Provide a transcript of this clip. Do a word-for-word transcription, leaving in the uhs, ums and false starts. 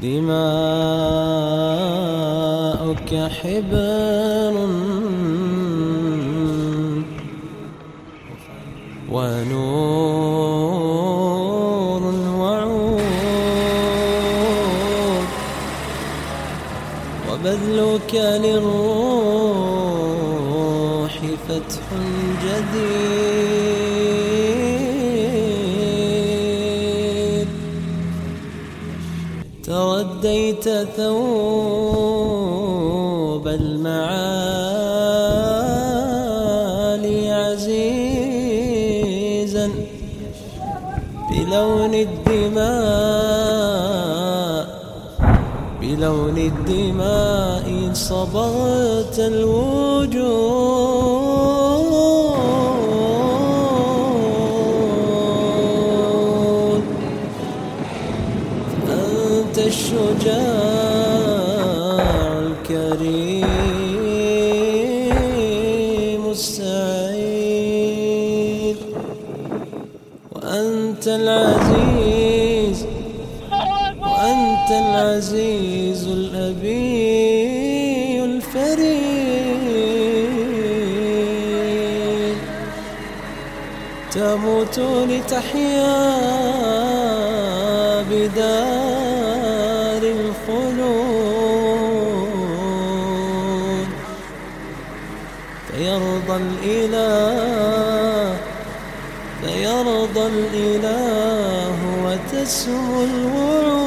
دماؤك حبر ونور وعود، وبذلك للروح فتح جديد. ترديت ثوب المعالي عزيزا بلون الدماء، بلون الدماء صبغت الوجود. أنت الشجاع الكريم السعيد، وأنت العزيز، وأنت العزيز الأبي الفريد. تموت لتحيا بدار الخلود، فيرضى الإله، فيرضى الإله وتسمو الوعود.